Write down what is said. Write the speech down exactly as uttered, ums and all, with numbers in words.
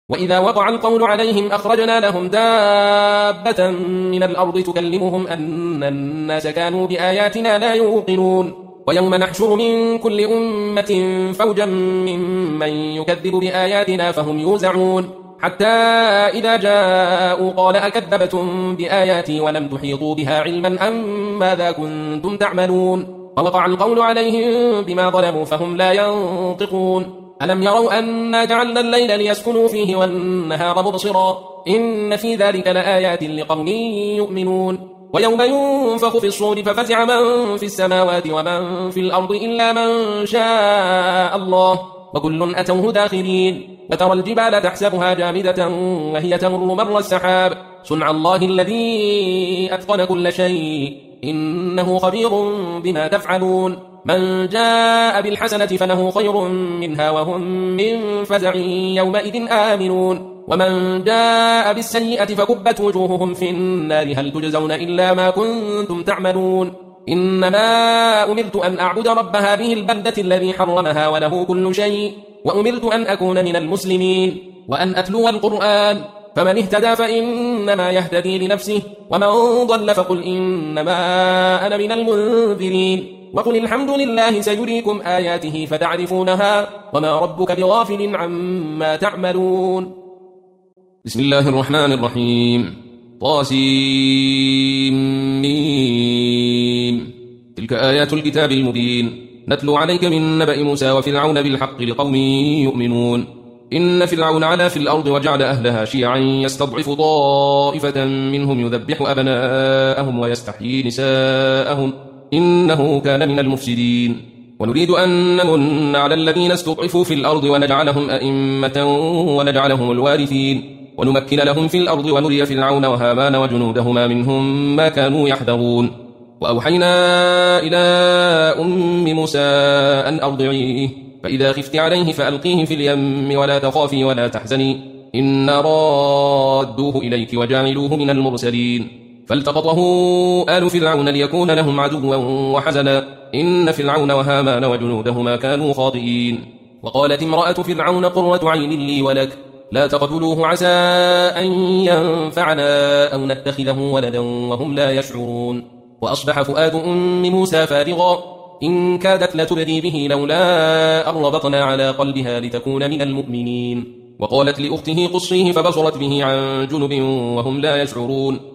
وإذا وقع القول عليهم أخرجنا لهم دابة من الأرض تكلمهم أن الناس كانوا بآياتنا لا يوقنون ويوم نحشر من كل أمة فوجا ممن يكذب بآياتنا فهم يوزعون حتى إذا جاءوا قال أكذبتم بآياتي ولم تحيطوا بها علما أم ماذا كنتم تعملون ووقع القول عليهم بما ظلموا فهم لا ينطقون ألم يروا أنا جعلنا الليل ليسكنوا فيه والنهار مبصرا إن في ذلك لآيات لقوم يؤمنون ويوم ينفخ في الصور ففزع من في السماوات ومن في الأرض إلا من شاء الله وكل أتوه داخرين وترى الجبال تحسبها جامدة وهي تمر مر السحاب صنع الله الذي أتقن كل شيء إنه خبير بما تفعلون من جاء بالحسنة فله خير منها وهم من فزع يومئذ آمنون ومن جاء بالسيئة فكبت وجوههم في النار هل تجزون إلا ما كنتم تعملون إنما أمرت أن أعبد رب هذه البلدة الذي حرمها وله كل شيء وأمرت أن أكون من المسلمين وأن أتلو القرآن فمن اهتدى فإنما يهتدي لنفسه ومن ضل فقل إنما أنا من المنذرين وقل الحمد لله سيريكم آياته فتعرفونها وما ربك بغافل عما تعملون. بسم الله الرحمن الرحيم. طاسيم. تلك آيات الكتاب المبين نتلو عليك من نبأ موسى وفرعون بالحق لقوم يؤمنون. إن فرعون علا في الأرض وجعل أهلها شيعا يستضعف طائفة منهم يذبح أبناءهم ويستحيي نساءهم إنه كان من المفسدين. ونريد أن نمن على الذين استضعفوا في الأرض ونجعلهم أئمة ونجعلهم الوارثين ونمكن لهم في الأرض ونري فرعون وهامان وجنودهما منهم ما كانوا يحذرون. وأوحينا إلى أم موسى أن أرضعيه فإذا خفت عليه فألقيه في اليم ولا تخافي ولا تحزني إنا رادوه إليك وجعلوه من المرسلين. فالتقطه آل فرعون ليكون لهم عدوا وحزنا إن فرعون وهامان وجنودهما كانوا خاطئين. وقالت امرأة فرعون قرة عين لي ولك لا تقتلوه عسى أن ينفعنا أو نتخذه ولدا وهم لا يشعرون. وأصبح فؤاد أم موسى فارغا إن كادت لتبدي به لولا أن ربطنا على قلبها لتكون من المؤمنين. وقالت لأخته قصيه فبصرت به عن جنب وهم لا يشعرون.